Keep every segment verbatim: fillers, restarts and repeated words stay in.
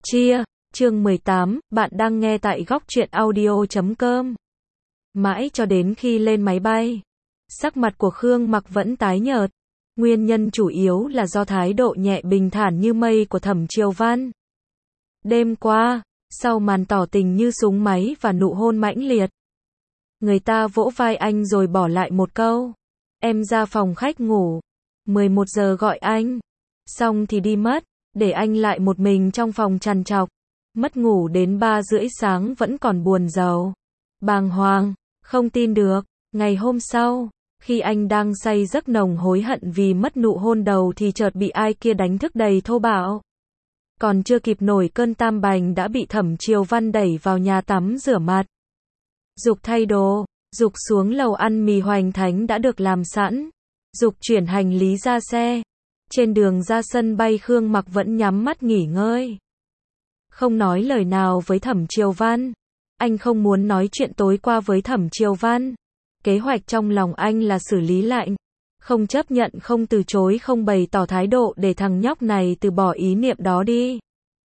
Chia, chương mười tám, bạn đang nghe tại góc truyện audio chấm com. Mãi cho đến khi lên máy bay, sắc mặt của Khương Mặc vẫn tái nhợt. Nguyên nhân chủ yếu là do thái độ nhẹ bình thản như mây của Thẩm Triều Văn. Đêm qua, sau màn tỏ tình như súng máy và nụ hôn mãnh liệt, người ta vỗ vai anh rồi bỏ lại một câu: em ra phòng khách ngủ, mười một giờ gọi anh. Xong thì đi mất, để anh lại một mình trong phòng trằn trọc, mất ngủ đến ba rưỡi sáng vẫn còn buồn rầu, bàng hoàng, không tin được. Ngày hôm sau, khi anh đang say giấc nồng hối hận vì mất nụ hôn đầu thì chợt bị ai kia đánh thức đầy thô bạo. Còn chưa kịp nổi cơn tam bành đã bị Thẩm Triều Văn đẩy vào nhà tắm rửa mặt, giục thay đồ, giục xuống lầu ăn mì hoành thánh đã được làm sẵn, giục chuyển hành lý ra xe. Trên đường ra sân bay Khương Mặc vẫn nhắm mắt nghỉ ngơi, không nói lời nào với Thẩm Triều Văn. Anh không muốn nói chuyện tối qua với Thẩm Triều Văn. Kế hoạch trong lòng anh là xử lý lạnh, không chấp nhận, không từ chối, không bày tỏ thái độ để thằng nhóc này từ bỏ ý niệm đó đi.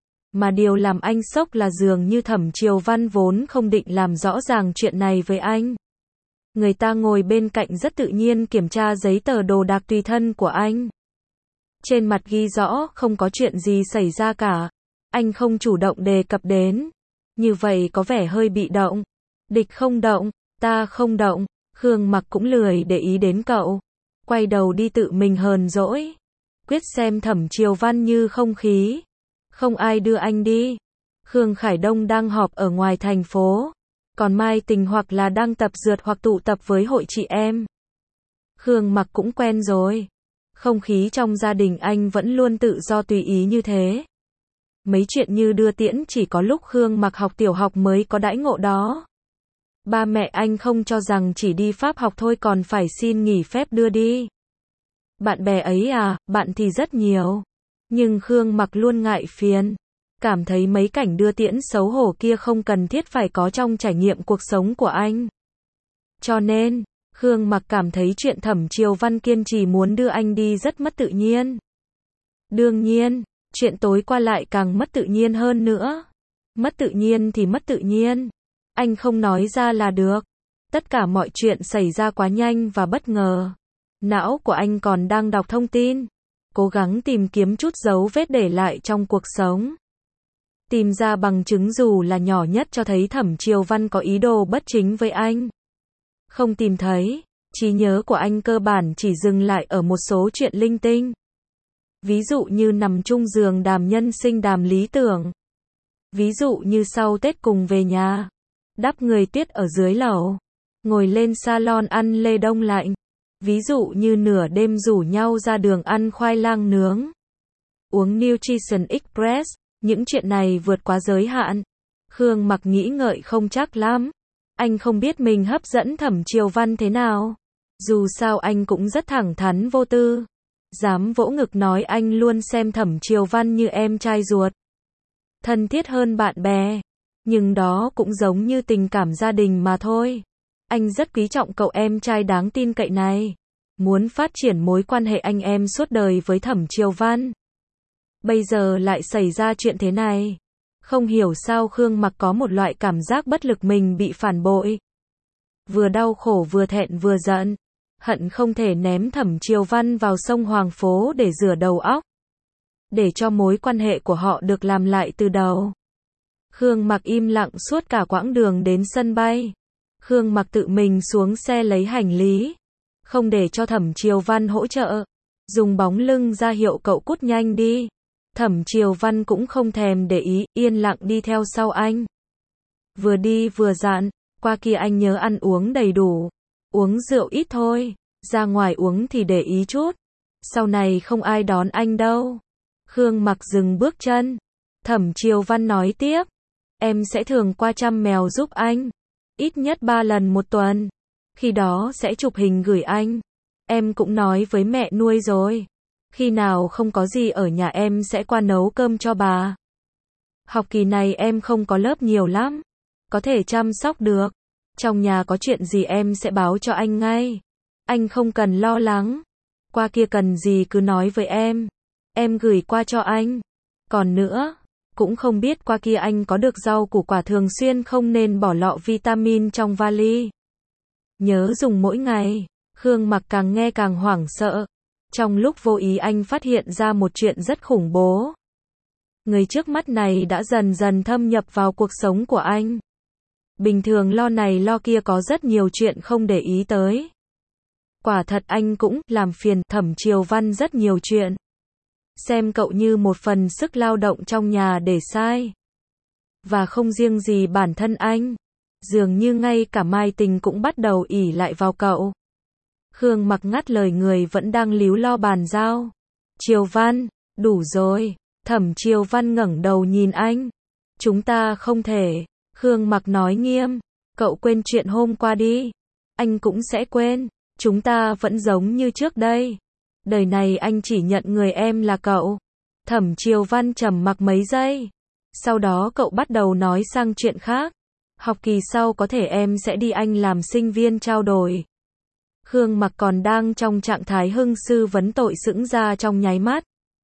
Mà điều làm anh sốc là dường như Thẩm Triều Văn vốn không định làm rõ ràng chuyện này với anh. Người ta ngồi bên cạnh rất tự nhiên kiểm tra giấy tờ đồ đạc tùy thân của anh. Trên mặt ghi rõ không có chuyện gì xảy ra cả. Anh không chủ động đề cập đến. Như vậy có vẻ hơi bị động. Địch không động, ta không động. Khương Mặc cũng lười để ý đến cậu. Quay đầu đi tự mình hờn dỗi. Quyết xem Thẩm Triều Văn như không khí. Không ai đưa anh đi. Khương Khải Đông đang họp ở ngoài thành phố. Còn Mai Tình hoặc là đang tập dượt hoặc tụ tập với hội chị em. Khương Mặc cũng quen rồi. Không khí trong gia đình anh vẫn luôn tự do tùy ý như thế. Mấy chuyện như đưa tiễn chỉ có lúc Khương Mặc học tiểu học mới có đãi ngộ đó. Ba mẹ anh không cho rằng chỉ đi Pháp học thôi còn phải xin nghỉ phép đưa đi. Bạn bè ấy à, bạn thì rất nhiều. Nhưng Khương Mặc luôn ngại phiền. Cảm thấy mấy cảnh đưa tiễn xấu hổ kia không cần thiết phải có trong trải nghiệm cuộc sống của anh. Cho nên, Khương Mặc cảm thấy chuyện Thẩm Triều Văn kiên trì muốn đưa anh đi rất mất tự nhiên. Đương nhiên, chuyện tối qua lại càng mất tự nhiên hơn nữa. Mất tự nhiên thì mất tự nhiên. Anh không nói ra là được. Tất cả mọi chuyện xảy ra quá nhanh và bất ngờ. Não của anh còn đang đọc thông tin, cố gắng tìm kiếm chút dấu vết để lại trong cuộc sống. Tìm ra bằng chứng dù là nhỏ nhất cho thấy Thẩm Triều Văn có ý đồ bất chính với anh. Không tìm thấy, trí nhớ của anh cơ bản chỉ dừng lại ở một số chuyện linh tinh. Ví dụ như nằm chung giường đàm nhân sinh đàm lý tưởng. Ví dụ như sau Tết cùng về nhà, đắp người tuyết ở dưới lầu, ngồi lên salon ăn lê đông lạnh. Ví dụ như nửa đêm rủ nhau ra đường ăn khoai lang nướng, uống Nutrition Express. Những chuyện này vượt quá giới hạn. Khương Mặc nghĩ ngợi không chắc lắm. Anh không biết mình hấp dẫn Thẩm Triều Văn thế nào. Dù sao anh cũng rất thẳng thắn vô tư. Dám vỗ ngực nói anh luôn xem Thẩm Triều Văn như em trai ruột. Thân thiết hơn bạn bè. Nhưng đó cũng giống như tình cảm gia đình mà thôi. Anh rất quý trọng cậu em trai đáng tin cậy này. Muốn phát triển mối quan hệ anh em suốt đời với Thẩm Triều Văn. Bây giờ lại xảy ra chuyện thế này. Không hiểu sao Khương Mặc có một loại cảm giác bất lực mình bị phản bội. Vừa đau khổ vừa thẹn vừa giận. Hận không thể ném Thẩm Triều Văn vào sông Hoàng Phố để rửa đầu óc. Để cho mối quan hệ của họ được làm lại từ đầu. Khương Mặc im lặng suốt cả quãng đường đến sân bay. Khương Mặc tự mình xuống xe lấy hành lý. Không để cho Thẩm Triều Văn hỗ trợ. Dùng bóng lưng ra hiệu cậu cút nhanh đi. Thẩm Triều Văn cũng không thèm để ý, yên lặng đi theo sau anh. Vừa đi vừa dặn, qua kia anh nhớ ăn uống đầy đủ. Uống rượu ít thôi, ra ngoài uống thì để ý chút. Sau này không ai đón anh đâu. Khương Mặc dừng bước chân. Thẩm Triều Văn nói tiếp. Em sẽ thường qua chăm mèo giúp anh. Ít nhất ba lần một tuần. Khi đó sẽ chụp hình gửi anh. Em cũng nói với mẹ nuôi rồi. Khi nào không có gì ở nhà em sẽ qua nấu cơm cho bà. Học kỳ này em không có lớp nhiều lắm. Có thể chăm sóc được. Trong nhà có chuyện gì em sẽ báo cho anh ngay. Anh không cần lo lắng. Qua kia cần gì cứ nói với em. Em gửi qua cho anh. Còn nữa, cũng không biết qua kia anh có được rau củ quả thường xuyên không nên bỏ lọ vitamin trong vali. Nhớ dùng mỗi ngày. Khương Mặc càng nghe càng hoảng sợ. Trong lúc vô ý anh phát hiện ra một chuyện rất khủng bố. Người trước mắt này đã dần dần thâm nhập vào cuộc sống của anh. Bình thường lo này lo kia có rất nhiều chuyện không để ý tới. Quả thật anh cũng làm phiền Thẩm Triều Văn rất nhiều chuyện. Xem cậu như một phần sức lao động trong nhà để sai. Và không riêng gì bản thân anh. Dường như ngay cả Mai Tình cũng bắt đầu ỷ lại vào cậu. Khương Mặc ngắt lời người vẫn đang líu lo bàn giao. Triều Văn, đủ rồi. Thẩm Triều Văn ngẩng đầu nhìn anh. Chúng ta không thể. Khương Mặc nói nghiêm. Cậu quên chuyện hôm qua đi. Anh cũng sẽ quên. Chúng ta vẫn giống như trước đây. Đời này anh chỉ nhận người em là cậu. Thẩm Triều Văn trầm mặc mấy giây. Sau đó cậu bắt đầu nói sang chuyện khác. Học kỳ sau có thể em sẽ đi Anh làm sinh viên trao đổi. Khương Mặc còn đang trong trạng thái hưng sư vấn tội sững ra trong nháy mắt.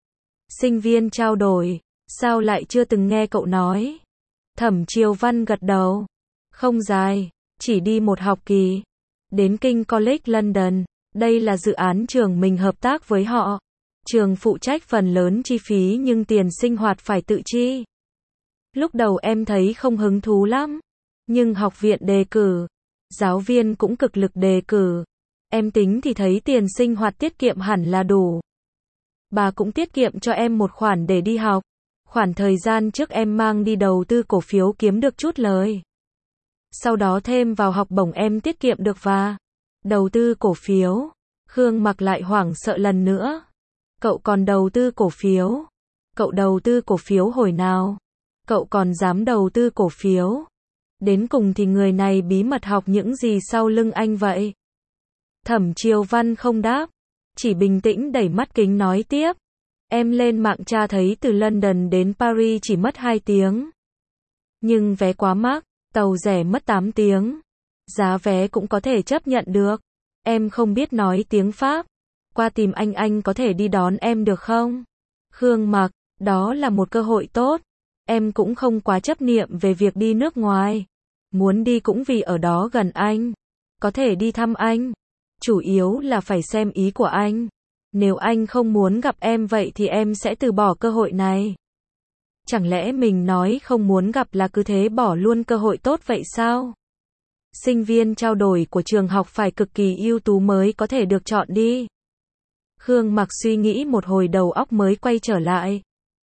Sinh viên trao đổi, sao lại chưa từng nghe cậu nói? Thẩm Triều Văn gật đầu. Không dài, chỉ đi một học kỳ. Đến King College London, đây là dự án trường mình hợp tác với họ. Trường phụ trách phần lớn chi phí nhưng tiền sinh hoạt phải tự chi. Lúc đầu em thấy không hứng thú lắm, nhưng học viện đề cử, giáo viên cũng cực lực đề cử. Em tính thì thấy tiền sinh hoạt tiết kiệm hẳn là đủ. Bà cũng tiết kiệm cho em một khoản để đi học. Khoản thời gian trước em mang đi đầu tư cổ phiếu kiếm được chút lời. Sau đó thêm vào học bổng em tiết kiệm được và đầu tư cổ phiếu. Khương Mặc lại hoảng sợ lần nữa. Cậu còn đầu tư cổ phiếu? Cậu đầu tư cổ phiếu hồi nào? Cậu còn dám đầu tư cổ phiếu? Đến cùng thì người này bí mật học những gì sau lưng anh vậy? Thẩm Triều Văn không đáp, chỉ bình tĩnh đẩy mắt kính nói tiếp. Em lên mạng tra thấy từ London đến Paris chỉ mất hai tiếng. Nhưng vé quá mắc, tàu rẻ mất tám tiếng. Giá vé cũng có thể chấp nhận được. Em không biết nói tiếng Pháp. Qua tìm anh anh có thể đi đón em được không? Khương Mặc, đó là một cơ hội tốt. Em cũng không quá chấp niệm về việc đi nước ngoài. Muốn đi cũng vì ở đó gần anh. Có thể đi thăm anh. Chủ yếu là phải xem ý của anh. Nếu anh không muốn gặp em vậy thì em sẽ từ bỏ cơ hội này. Chẳng lẽ mình nói không muốn gặp là cứ thế bỏ luôn cơ hội tốt vậy sao? Sinh viên trao đổi của trường học phải cực kỳ ưu tú mới có thể được chọn đi. Khương Mặc suy nghĩ một hồi đầu óc mới quay trở lại.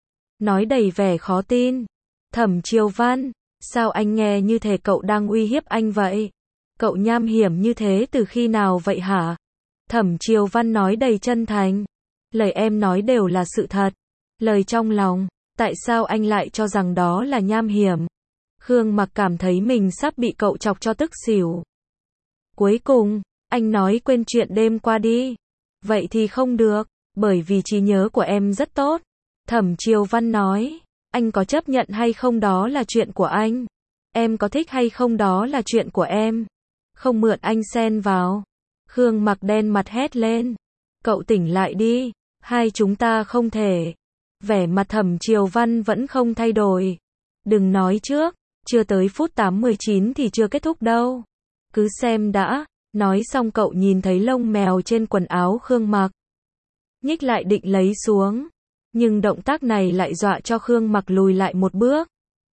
Nói đầy vẻ khó tin. Thẩm Triều Văn, sao anh nghe như thể cậu đang uy hiếp anh vậy? Cậu nham hiểm như thế từ khi nào vậy hả? Thẩm Triều Văn nói đầy chân thành. Lời em nói đều là sự thật. Lời trong lòng, tại sao anh lại cho rằng đó là nham hiểm? Khương Mặc cảm thấy mình sắp bị cậu chọc cho tức xỉu. Cuối cùng, anh nói quên chuyện đêm qua đi. Vậy thì không được, bởi vì trí nhớ của em rất tốt. Thẩm Triều Văn nói, anh có chấp nhận hay không đó là chuyện của anh. Em có thích hay không đó là chuyện của em. Không mượn anh xen vào. Khương Mặc đen mặt hét lên. Cậu tỉnh lại đi, hai chúng ta không thể. Vẻ mặt Thẩm Triều Văn vẫn không thay đổi. Đừng nói trước, chưa tới phút tám mươi chín thì chưa kết thúc đâu. Cứ xem đã. Nói xong cậu nhìn thấy lông mèo trên quần áo Khương Mặc. Nhích lại định lấy xuống. Nhưng động tác này lại dọa cho Khương Mặc lùi lại một bước.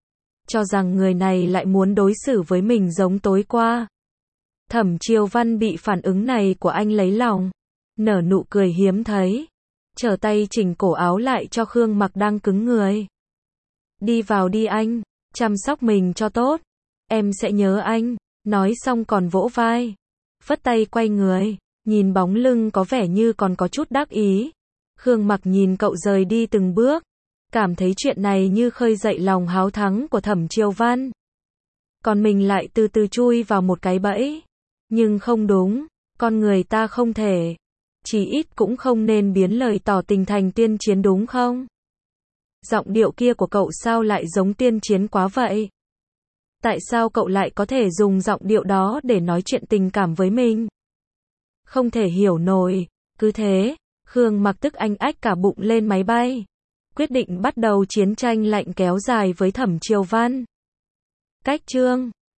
Cho rằng người này lại muốn đối xử với mình giống tối qua. Thẩm Triều Văn bị phản ứng này của anh lấy lòng. Nở nụ cười hiếm thấy. Trở tay chỉnh cổ áo lại cho Khương Mặc đang cứng người. Đi vào đi anh. Chăm sóc mình cho tốt. Em sẽ nhớ anh. Nói xong còn vỗ vai. Phất tay quay người. Nhìn bóng lưng có vẻ như còn có chút đắc ý. Khương Mặc nhìn cậu rời đi từng bước. Cảm thấy chuyện này như khơi dậy lòng háo thắng của Thẩm Triều Văn. Còn mình lại từ từ chui vào một cái bẫy. Nhưng không đúng. Con người ta không thể. Chỉ ít cũng không nên biến lời tỏ tình thành tiên chiến đúng không? Giọng điệu kia của cậu sao lại giống tiên chiến quá vậy? Tại sao cậu lại có thể dùng giọng điệu đó để nói chuyện tình cảm với mình? Không thể hiểu nổi. Cứ thế, Khương Mặc tức anh ách cả bụng lên máy bay. quyết định bắt đầu chiến tranh lạnh kéo dài với Thẩm Triều Văn. Cách chương